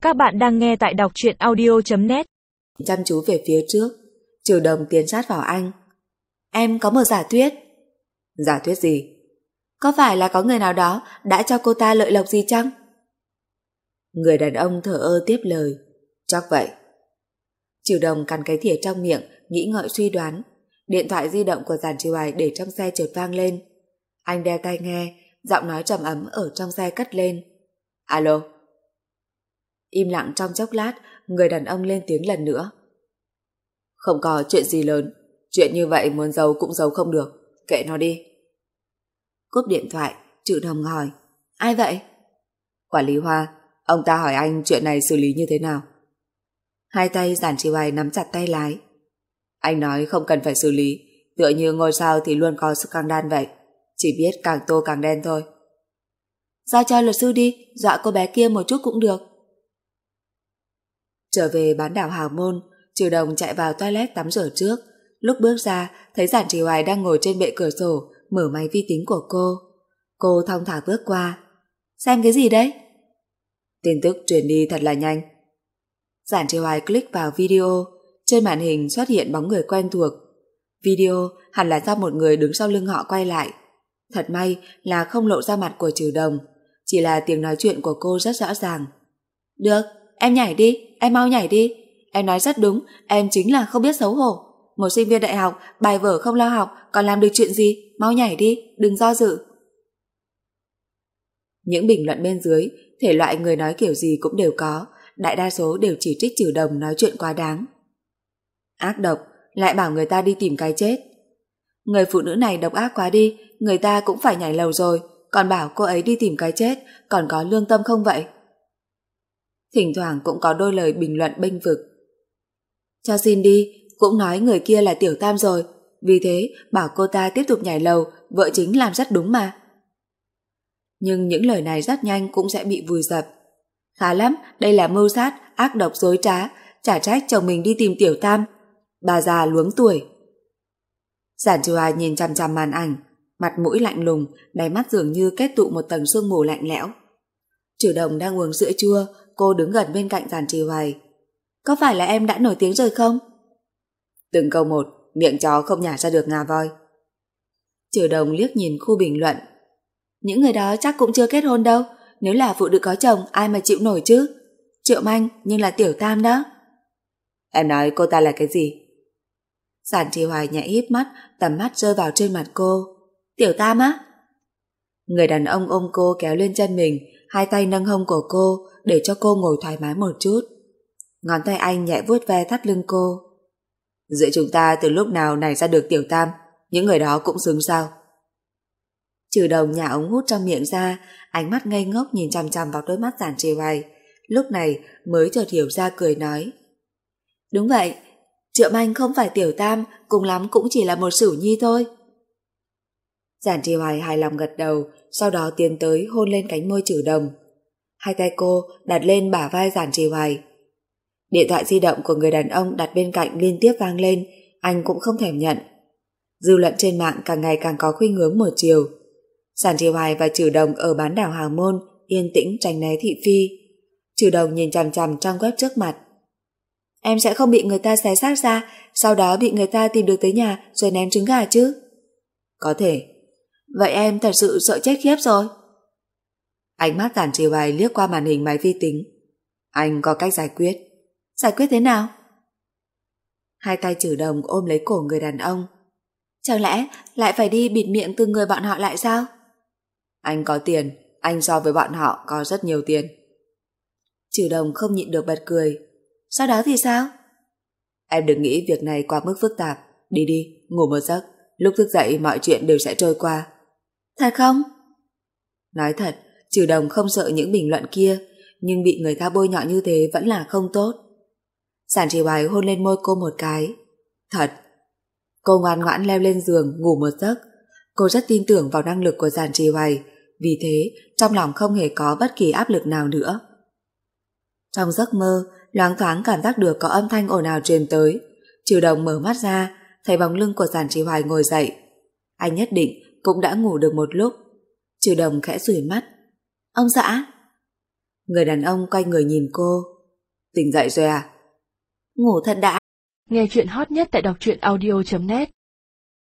Các bạn đang nghe tại đọc truyện audio.net. Chăm chú về phía trước, Trừ Đồng tiến sát vào anh. Em có một giả thuyết. Giả thuyết gì? Có phải là có người nào đó đã cho cô ta lợi lộc gì chăng? Người đàn ông thờ ơ tiếp lời. Chắc vậy. Trừ Đồng cắn cái thìa trong miệng, nghĩ ngợi suy đoán. Điện thoại di động của Giản Trì Hoài để trong xe chợt vang lên. Anh đeo tai nghe, giọng nói trầm ấm ở trong xe cất lên. Alo. Im lặng trong chốc lát, người đàn ông lên tiếng lần nữa. Không có chuyện gì lớn, chuyện như vậy muốn giấu cũng giấu không được, kệ nó đi. Cúp điện thoại, Trừ Đồng hỏi. Ai vậy? Quản lý Hoa, ông ta hỏi anh chuyện này xử lý như thế nào. Hai tay Giản Trì Hoài nắm chặt tay lái. Anh nói không cần phải xử lý, tựa như ngôi sao thì luôn có scandal vậy, chỉ biết càng tô càng đen thôi. Giao cho luật sư đi, dọa cô bé kia một chút cũng được. Trở về bán đảo Hào Môn, Trừ Đồng chạy vào toilet tắm rửa trước. Lúc bước ra, thấy Giản Trì Hoài đang ngồi trên bệ cửa sổ, mở máy vi tính của cô. Cô thong thả bước qua. Xem cái gì đấy? Tin tức truyền đi thật là nhanh. Giản Trì Hoài click vào video, trên màn hình xuất hiện bóng người quen thuộc. Video hẳn là do một người đứng sau lưng họ quay lại. Thật may là không lộ ra mặt của Trừ Đồng, chỉ là tiếng nói chuyện của cô rất rõ ràng. Được, em nhảy đi, em mau nhảy đi. Em nói rất đúng, em chính là không biết xấu hổ. Một sinh viên đại học, bài vở không lo học, còn làm được chuyện gì, mau nhảy đi, đừng do dự. Những bình luận bên dưới, thể loại người nói kiểu gì cũng đều có, đại đa số đều chỉ trích Trừ Đồng nói chuyện quá đáng. Ác độc, lại bảo người ta đi tìm cái chết. Người phụ nữ này độc ác quá đi, người ta cũng phải nhảy lầu rồi, còn bảo cô ấy đi tìm cái chết, còn có lương tâm không vậy? Thỉnh thoảng cũng có đôi lời bình luận bênh vực. Cho xin đi, cũng nói người kia là tiểu tam rồi, vì thế bảo cô ta tiếp tục nhảy lầu, vợ chính làm rất đúng mà. Nhưng những lời này rất nhanh cũng sẽ bị vùi dập. Khá lắm, đây là mưu sát, ác độc dối trá, chả trách chồng mình đi tìm tiểu tam. Bà già luống tuổi. Giản Trì Hoài nhìn chằm chằm màn ảnh, mặt mũi lạnh lùng, đáy mắt dường như kết tụ một tầng sương mù lạnh lẽo. Trừ Đồng đang uống sữa chua, cô đứng gần bên cạnh Giản Trì Hoài. Có phải là em đã nổi tiếng rồi không? Từng câu một, miệng chó không nhả ra được ngà voi. Trừ Đồng liếc nhìn khu bình luận. Những người đó chắc cũng chưa kết hôn đâu, nếu là phụ nữ có chồng ai mà chịu nổi chứ. Triệu manh nhưng là tiểu tam đó. Em nói cô ta là cái gì? Giản Trì Hoài nhẹ híp mắt, tầm mắt rơi vào trên mặt cô. Tiểu tam á? Người đàn ông ôm cô kéo lên chân mình, hai tay nâng hông của cô để cho cô ngồi thoải mái một chút. Ngón tay anh nhẹ vuốt ve thắt lưng cô. Giữa chúng ta từ lúc nào nảy ra được tiểu tam, những người đó cũng xứng sao? Trừ Đồng nhả ống hút trong miệng ra, ánh mắt ngây ngốc nhìn chằm chằm vào đôi mắt Giản Trì Hoài. Lúc này mới chợt hiểu ra, cười nói. Đúng vậy, Triệu Manh không phải tiểu tam, cùng lắm cũng chỉ là một Sửu Nhi thôi. Giản Trì Hoài hài lòng gật đầu, sau đó tiến tới hôn lên cánh môi Trừ Đồng. Hai tay cô đặt lên bả vai Giản Trì Hoài. Điện thoại di động của người đàn ông đặt bên cạnh liên tiếp vang lên, anh cũng không thèm nhận. Dư luận trên mạng càng ngày càng có khuynh hướng một chiều. Giản Trì Hoài và Trừ Đồng ở bán đảo Hào Môn yên tĩnh tránh né thị phi. Trừ Đồng nhìn chằm chằm trang web trước mặt. Em sẽ không bị người ta xé xác ra, sau đó bị người ta tìm được tới nhà rồi ném trứng gà chứ? Có thể. Vậy em thật sự sợ chết khiếp rồi. Ánh mắt Giản Trì Hoài liếc qua màn hình máy vi tính. Anh có cách giải quyết. Giải quyết thế nào? Hai tay Trừ Đồng ôm lấy cổ người đàn ông. Chẳng lẽ lại phải đi bịt miệng từng người bọn họ lại sao? Anh có tiền, anh so với bọn họ có rất nhiều tiền. Trừ Đồng không nhịn được bật cười. Sau đó thì sao? Em đừng nghĩ việc này quá mức phức tạp. Đi đi, ngủ một giấc, lúc thức dậy mọi chuyện đều sẽ trôi qua. Thật không? Nói thật, Trừ Đồng không sợ những bình luận kia, nhưng bị người ta bôi nhọ như thế vẫn là không tốt. Giản Trì Hoài hôn lên môi cô một cái. Thật. Cô ngoan ngoãn leo lên giường ngủ một giấc. Cô rất tin tưởng vào năng lực của Giản Trì Hoài, vì thế trong lòng không hề có bất kỳ áp lực nào nữa. Trong giấc mơ, loáng thoáng cảm giác được có âm thanh ồn ào truyền tới. Trừ Đồng mở mắt ra, thấy bóng lưng của Giản Trì Hoài ngồi dậy. Anh nhất định cũng đã ngủ được một lúc. Trừ Đồng khẽ dụi mắt. Ông xã. Người đàn ông quay người nhìn cô. Tỉnh dậy rồi à? Ngủ thật đã. Nghe chuyện hot nhất tại đọc truyện audio.net